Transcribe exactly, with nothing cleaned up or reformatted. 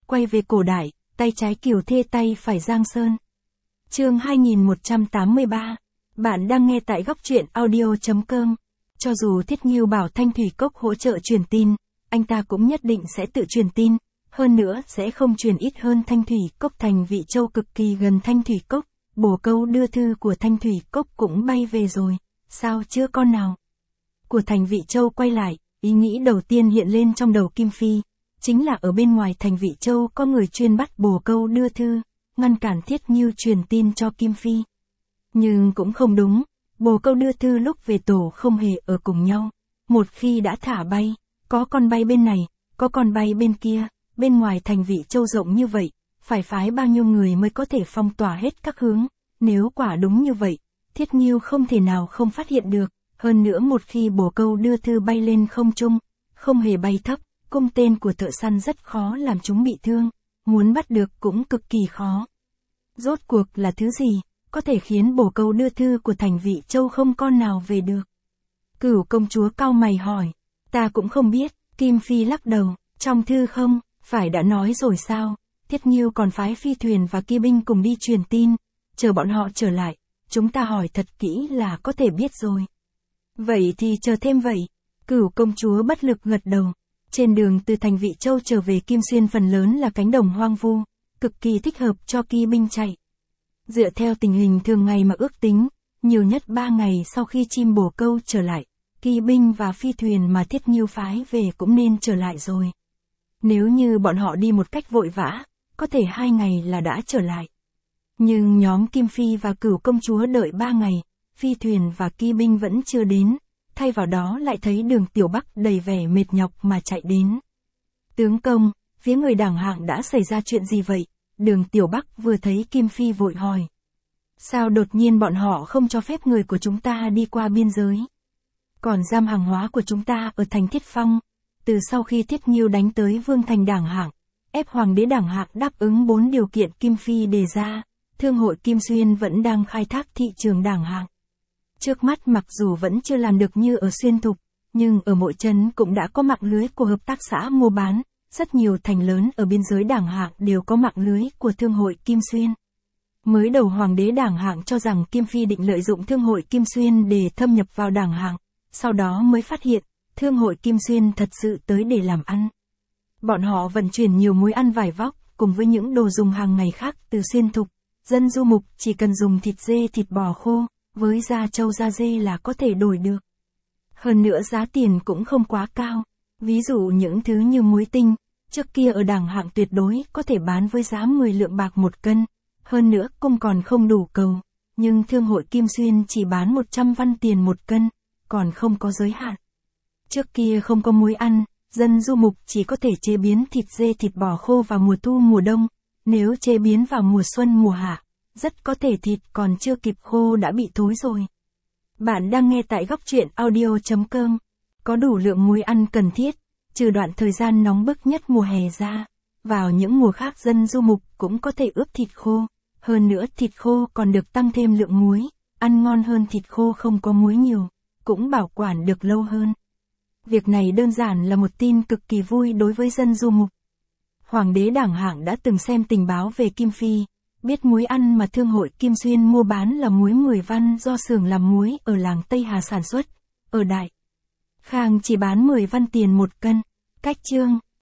quay về cổ đại, tay trái Kiều Thê tay phải Giang Sơn. Chương hai nghìn một trăm tám mươi ba. Bạn đang nghe tại góc truyện audio chấm com. Cho dù Thiết Nghiêu bảo Thanh Thủy Cốc hỗ trợ truyền tin, anh ta cũng nhất định sẽ tự truyền tin, hơn nữa sẽ không truyền ít hơn Thanh Thủy Cốc. Thành Vị Châu cực kỳ gần Thanh Thủy Cốc, bồ câu đưa thư của Thanh Thủy Cốc cũng bay về rồi, sao chưa con nào? Của Thành Vị Châu quay lại, ý nghĩ đầu tiên hiện lên trong đầu Kim Phi, chính là ở bên ngoài Thành Vị Châu có người chuyên bắt bồ câu đưa thư, ngăn cản Thiết Nghiêu truyền tin cho Kim Phi. Nhưng cũng không đúng, bồ câu đưa thư lúc về tổ không hề ở cùng nhau, một khi đã thả bay, có con bay bên này, có con bay bên kia, bên ngoài Thành Vị Châu rộng như vậy, phải phái bao nhiêu người mới có thể phong tỏa hết các hướng, nếu quả đúng như vậy, Thiết Nghiêu không thể nào không phát hiện được, hơn nữa một khi bồ câu đưa thư bay lên không trung, không hề bay thấp, cung tên của thợ săn rất khó làm chúng bị thương, muốn bắt được cũng cực kỳ khó. Rốt cuộc là thứ gì, có thể khiến bồ câu đưa thư của Thành Vị Châu không con nào về được? Cửu công chúa cau mày hỏi, ta cũng không biết. Kim Phi lắc đầu, trong thư không, phải đã nói rồi sao, Thiết Nghiêu còn phái phi thuyền và kỵ binh cùng đi truyền tin, chờ bọn họ trở lại, chúng ta hỏi thật kỹ là có thể biết rồi. Vậy thì chờ thêm vậy. Cửu công chúa bất lực gật đầu. Trên đường từ Thành Vị Châu trở về Kim Xuyên phần lớn là cánh đồng hoang vu, cực kỳ thích hợp cho kỵ binh chạy. Dựa theo tình hình thường ngày mà ước tính, nhiều nhất ba ngày sau khi chim bồ câu trở lại, kỵ binh và phi thuyền mà Thiết Nghiêu phái về cũng nên trở lại rồi. Nếu như bọn họ đi một cách vội vã, có thể hai ngày là đã trở lại. Nhưng nhóm Kim Phi và Cửu công chúa đợi ba ngày, phi thuyền và kỵ binh vẫn chưa đến, thay vào đó lại thấy Đường Tiểu Bắc đầy vẻ mệt nhọc mà chạy đến. Tướng công, phía người Đảng Hạng đã xảy ra chuyện gì vậy? Đường Tiểu Bắc vừa thấy Kim Phi vội hỏi. Sao đột nhiên bọn họ không cho phép người của chúng ta đi qua biên giới? Còn giam hàng hóa của chúng ta ở thành Thiết Phong. Từ sau khi Thiết Nghiêu đánh tới Vương thành Đảng Hạng, ép Hoàng đế Đảng Hạng đáp ứng bốn điều kiện Kim Phi đề ra, Thương hội Kim Xuyên vẫn đang khai thác thị trường Đảng Hạng. Trước mắt mặc dù vẫn chưa làm được như ở Xuyên Thục, nhưng ở mỗi trấn cũng đã có mạng lưới của hợp tác xã mua bán, rất nhiều thành lớn ở biên giới Đảng Hạng đều có mạng lưới của Thương hội Kim Xuyên. Mới đầu Hoàng đế Đảng Hạng cho rằng Kim Phi định lợi dụng Thương hội Kim Xuyên để thâm nhập vào Đảng Hạng, sau đó mới phát hiện, Thương hội Kim Xuyên thật sự tới để làm ăn. Bọn họ vận chuyển nhiều muối ăn vải vóc, cùng với những đồ dùng hàng ngày khác từ Xuyên Thục, dân du mục chỉ cần dùng thịt dê thịt bò khô, với da trâu da dê là có thể đổi được. Hơn nữa giá tiền cũng không quá cao, ví dụ những thứ như muối tinh, trước kia ở Đảng Hạng tuyệt đối có thể bán với giá mười lượng bạc một cân, hơn nữa cung còn không đủ cầu, nhưng Thương hội Kim Xuyên chỉ bán một trăm văn tiền một cân, còn không có giới hạn. Trước kia không có muối ăn, dân du mục chỉ có thể chế biến thịt dê thịt bò khô vào mùa thu mùa đông, nếu chế biến vào mùa xuân mùa hạ, rất có thể thịt còn chưa kịp khô đã bị thối rồi. Bạn đang nghe tại góc truyện audio chấm com. Có đủ lượng muối ăn cần thiết, trừ đoạn thời gian nóng bức nhất mùa hè ra, vào những mùa khác dân du mục cũng có thể ướp thịt khô, hơn nữa thịt khô còn được tăng thêm lượng muối, ăn ngon hơn thịt khô không có muối nhiều, cũng bảo quản được lâu hơn. Việc này đơn giản là một tin cực kỳ vui đối với dân du mục. Hoàng đế Đảng Hạng đã từng xem tình báo về Kim Phi, biết muối ăn mà Thương hội Kim Xuyên mua bán là muối mười văn do xưởng làm muối ở làng Tây Hà sản xuất, ở Đại Khang chỉ bán mười văn tiền một cân. Cách chương